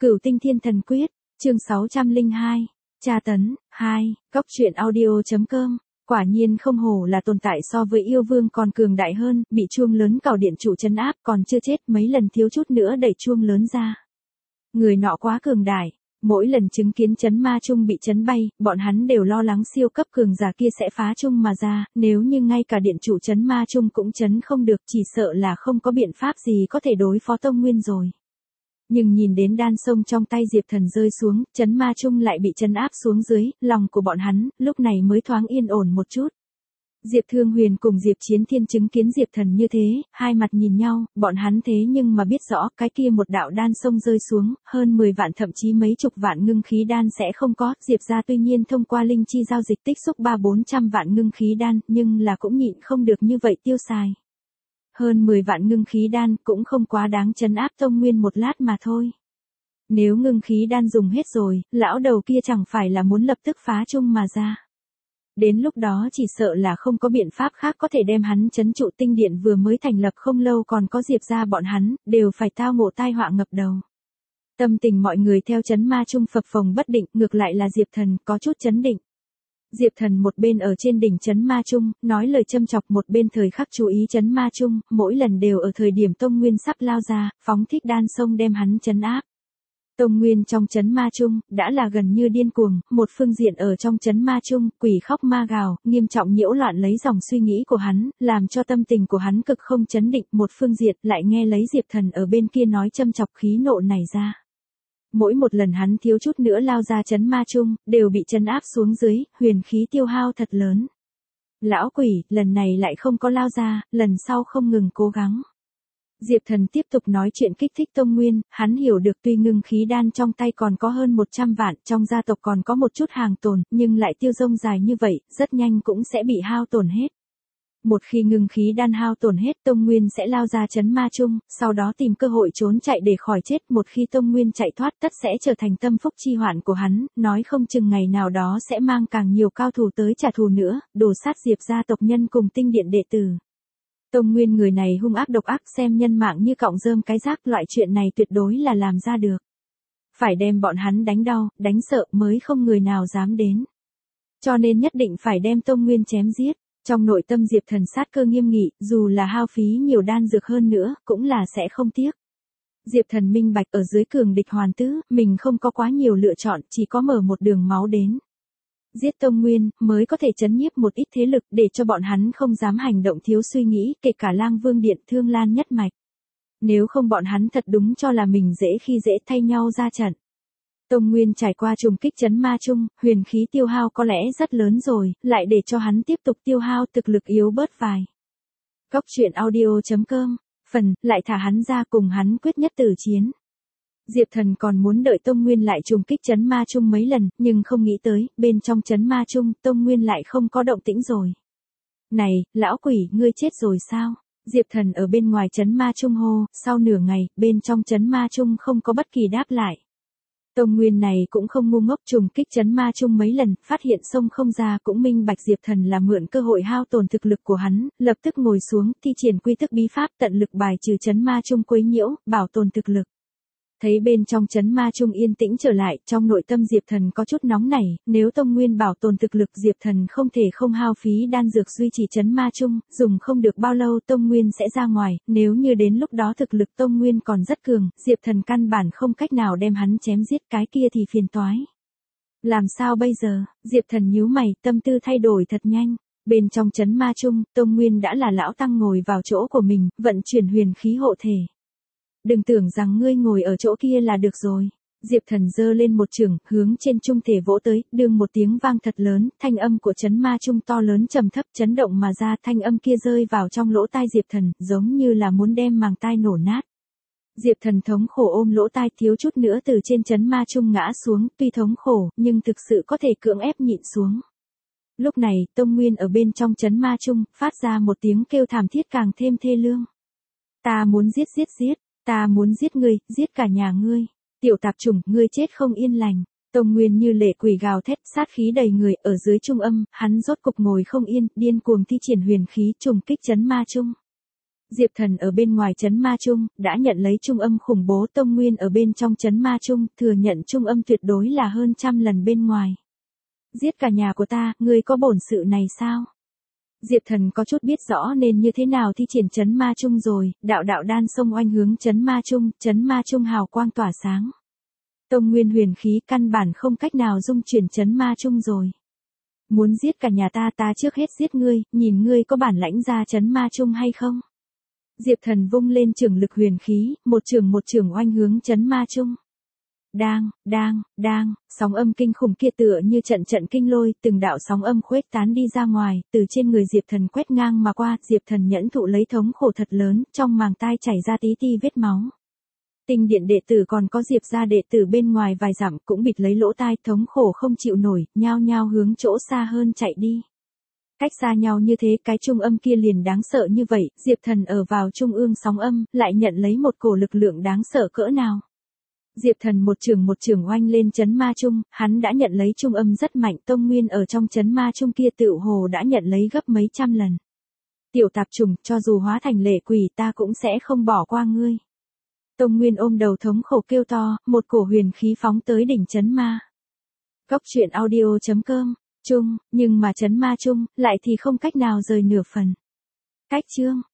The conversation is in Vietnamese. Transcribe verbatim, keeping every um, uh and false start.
Cửu Tinh Thiên Thần Quyết, chương sáu trăm lẻ hai, tra tấn, hai, cốc truyện audio.com, quả nhiên không hổ là tồn tại so với yêu vương còn cường đại hơn, bị chuông lớn cào điện chủ trấn áp còn chưa chết mấy lần thiếu chút nữa đẩy chuông lớn ra. Người nọ quá cường đại, mỗi lần chứng kiến chấn ma chung bị chấn bay, bọn hắn đều lo lắng siêu cấp cường giả kia sẽ phá chung mà ra, nếu như ngay cả điện chủ chấn ma chung cũng chấn không được chỉ sợ là không có biện pháp gì có thể đối phó Tông Nguyên rồi. Nhưng nhìn đến đan sông trong tay Diệp Thần rơi xuống, chấn ma chung lại bị chấn áp xuống dưới, lòng của bọn hắn, lúc này mới thoáng yên ổn một chút. Diệp Thương Huyền cùng Diệp Chiến Thiên chứng kiến Diệp Thần như thế, hai mặt nhìn nhau, bọn hắn thế nhưng mà biết rõ, cái kia một đạo đan sông rơi xuống, hơn mười vạn thậm chí mấy chục vạn ngưng khí đan sẽ không có, Diệp gia tuy nhiên thông qua linh chi giao dịch tích xúc ba bốn trăm vạn ngưng khí đan, nhưng là cũng nhịn không được như vậy tiêu xài. Hơn mười vạn ngưng khí đan cũng không quá đáng trấn áp Tông Nguyên một lát mà thôi. Nếu ngưng khí đan dùng hết rồi, lão đầu kia chẳng phải là muốn lập tức phá chung mà ra. Đến lúc đó chỉ sợ là không có biện pháp khác có thể đem hắn trấn trụ, tinh điện vừa mới thành lập không lâu còn có Diệp gia bọn hắn, đều phải tao ngộ tai họa ngập đầu. Tâm tình mọi người theo chấn ma chung phập phồng bất định, ngược lại là Diệp Thần có chút chấn định. Diệp Thần một bên ở trên đỉnh chấn ma chung, nói lời châm chọc, một bên thời khắc chú ý chấn ma chung, mỗi lần đều ở thời điểm Tông Nguyên sắp lao ra, phóng thích đan sông đem hắn chấn áp. Tông Nguyên trong chấn ma chung, đã là gần như điên cuồng, một phương diện ở trong chấn ma chung, quỷ khóc ma gào, nghiêm trọng nhiễu loạn lấy dòng suy nghĩ của hắn, làm cho tâm tình của hắn cực không chấn định, một phương diện lại nghe lấy Diệp Thần ở bên kia nói châm chọc khí nộ này ra. Mỗi một lần hắn thiếu chút nữa lao ra chấn ma chung, đều bị chấn áp xuống dưới, huyền khí tiêu hao thật lớn. Lão quỷ, lần này lại không có lao ra, lần sau không ngừng cố gắng. Diệp Thần tiếp tục nói chuyện kích thích Tông Nguyên, hắn hiểu được tuy ngưng khí đan trong tay còn có hơn một trăm vạn, trong gia tộc còn có một chút hàng tồn, nhưng lại tiêu dông dài như vậy, rất nhanh cũng sẽ bị hao tổn hết. Một khi ngưng khí đan hao tổn hết, Tông Nguyên sẽ lao ra chấn ma chung, sau đó tìm cơ hội trốn chạy để khỏi chết, một khi Tông Nguyên chạy thoát tất sẽ trở thành tâm phúc chi hoạn của hắn, nói không chừng ngày nào đó sẽ mang càng nhiều cao thủ tới trả thù nữa, đổ sát Diệp gia tộc nhân cùng tinh điện đệ tử. Tông Nguyên người này hung ác độc ác, xem nhân mạng như cọng rơm cái rác, loại chuyện này tuyệt đối là làm ra được. Phải đem bọn hắn đánh đau, đánh sợ mới không người nào dám đến. Cho nên nhất định phải đem Tông Nguyên chém giết. Trong nội tâm Diệp Thần sát cơ nghiêm nghị, dù là hao phí nhiều đan dược hơn nữa, cũng là sẽ không tiếc. Diệp Thần minh bạch ở dưới cường địch hoàn tứ, mình không có quá nhiều lựa chọn, chỉ có mở một đường máu đến. Giết Tông Nguyên, mới có thể chấn nhiếp một ít thế lực để cho bọn hắn không dám hành động thiếu suy nghĩ, kể cả Lang Vương Điện, Thương Lan nhất mạch. Nếu không bọn hắn thật đúng cho là mình dễ khi dễ thay nhau ra trận. Tông Nguyên trải qua trùng kích chấn ma chung, huyền khí tiêu hao có lẽ rất lớn rồi, lại để cho hắn tiếp tục tiêu hao, thực lực yếu bớt vài. Cốc truyện audio.com, phần, lại thả hắn ra cùng hắn quyết nhất tử chiến. Diệp Thần còn muốn đợi Tông Nguyên lại trùng kích chấn ma chung mấy lần, nhưng không nghĩ tới, bên trong chấn ma chung, Tông Nguyên lại không có động tĩnh rồi. Này, lão quỷ, ngươi chết rồi sao? Diệp Thần ở bên ngoài chấn ma chung hô, sau nửa ngày, bên trong chấn ma chung không có bất kỳ đáp lại. Tông Nguyên này cũng không ngu ngốc, trùng kích chấn ma chung mấy lần, phát hiện sông không ra, cũng minh bạch Diệp Thần là mượn cơ hội hao tổn thực lực của hắn, lập tức ngồi xuống, thi triển quy thức bí pháp tận lực bài trừ chấn ma chung quấy nhiễu, bảo tồn thực lực. Thấy bên trong chấn ma chung yên tĩnh trở lại, trong nội tâm Diệp Thần có chút nóng nảy, nếu Tông Nguyên bảo tồn thực lực Diệp Thần không thể không hao phí đan dược duy trì chấn ma chung, dùng không được bao lâu Tông Nguyên sẽ ra ngoài, nếu như đến lúc đó thực lực Tông Nguyên còn rất cường, Diệp Thần căn bản không cách nào đem hắn chém giết, cái kia thì phiền toái. Làm sao bây giờ? Diệp Thần nhíu mày, tâm tư thay đổi thật nhanh. Bên trong chấn ma chung, Tông Nguyên đã là lão tăng ngồi vào chỗ của mình, vận chuyển huyền khí hộ thể. Đừng tưởng rằng ngươi ngồi ở chỗ kia là được rồi. Diệp Thần giơ lên một chưởng, hướng trên trung thể vỗ tới, đương một tiếng vang thật lớn, thanh âm của chấn ma chung to lớn trầm thấp chấn động mà ra, thanh âm kia rơi vào trong lỗ tai Diệp Thần, giống như là muốn đem màng tai nổ nát. Diệp Thần thống khổ ôm lỗ tai, thiếu chút nữa từ trên chấn ma chung ngã xuống, tuy thống khổ, nhưng thực sự có thể cưỡng ép nhịn xuống. Lúc này, Tông Nguyên ở bên trong chấn ma chung, phát ra một tiếng kêu thảm thiết càng thêm thê lương. Ta muốn giết giết giết. Ta muốn giết ngươi, giết cả nhà ngươi. Tiểu tạp chủng, ngươi chết không yên lành. Tông Nguyên như lệ quỷ gào thét, sát khí đầy người, ở dưới trung âm, hắn rốt cục ngồi không yên, điên cuồng thi triển huyền khí trùng kích chấn ma chung. Diệp Thần ở bên ngoài trấn ma chung, đã nhận lấy trung âm khủng bố. Tông Nguyên ở bên trong trấn ma chung, thừa nhận trung âm tuyệt đối là hơn trăm lần bên ngoài. Giết cả nhà của ta, ngươi có bổn sự này sao? Diệp Thần có chút biết rõ nên như thế nào thi triển trấn ma chung rồi, đạo đạo đan xông oanh hướng trấn ma chung, trấn ma chung hào quang tỏa sáng. Tông Nguyên huyền khí căn bản không cách nào dung chuyển trấn ma chung rồi. Muốn giết cả nhà ta, ta trước hết giết ngươi, nhìn ngươi có bản lãnh ra trấn ma chung hay không? Diệp Thần vung lên trường lực huyền khí, một trường một trường oanh hướng trấn ma chung. Đang, đang, đang, sóng âm kinh khủng kia tựa như trận trận kinh lôi, từng đạo sóng âm khuếch tán đi ra ngoài, từ trên người Diệp Thần quét ngang mà qua, Diệp Thần nhẫn thụ lấy thống khổ thật lớn, trong màng tai chảy ra tí ti vết máu. Tinh điện đệ tử còn có Diệp gia đệ tử bên ngoài vài dặm cũng bịt lấy lỗ tai, thống khổ không chịu nổi, nhao nhao hướng chỗ xa hơn chạy đi. Cách xa nhau như thế, cái trung âm kia liền đáng sợ như vậy, Diệp Thần ở vào trung ương sóng âm, lại nhận lấy một cổ lực lượng đáng sợ cỡ nào. Diệp Thần một trường một trường oanh lên trấn ma chung, hắn đã nhận lấy trung âm rất mạnh. Tông Nguyên ở trong trấn ma chung kia tựu hồ đã nhận lấy gấp mấy trăm lần. Tiểu tạp trùng, cho dù hóa thành lệ quỷ ta cũng sẽ không bỏ qua ngươi. Tông Nguyên ôm đầu thống khổ kêu to, một cổ huyền khí phóng tới đỉnh trấn ma. Góc truyện audio chấm com, chung, nhưng mà trấn ma chung, lại thì không cách nào rời nửa phần. Cách chương.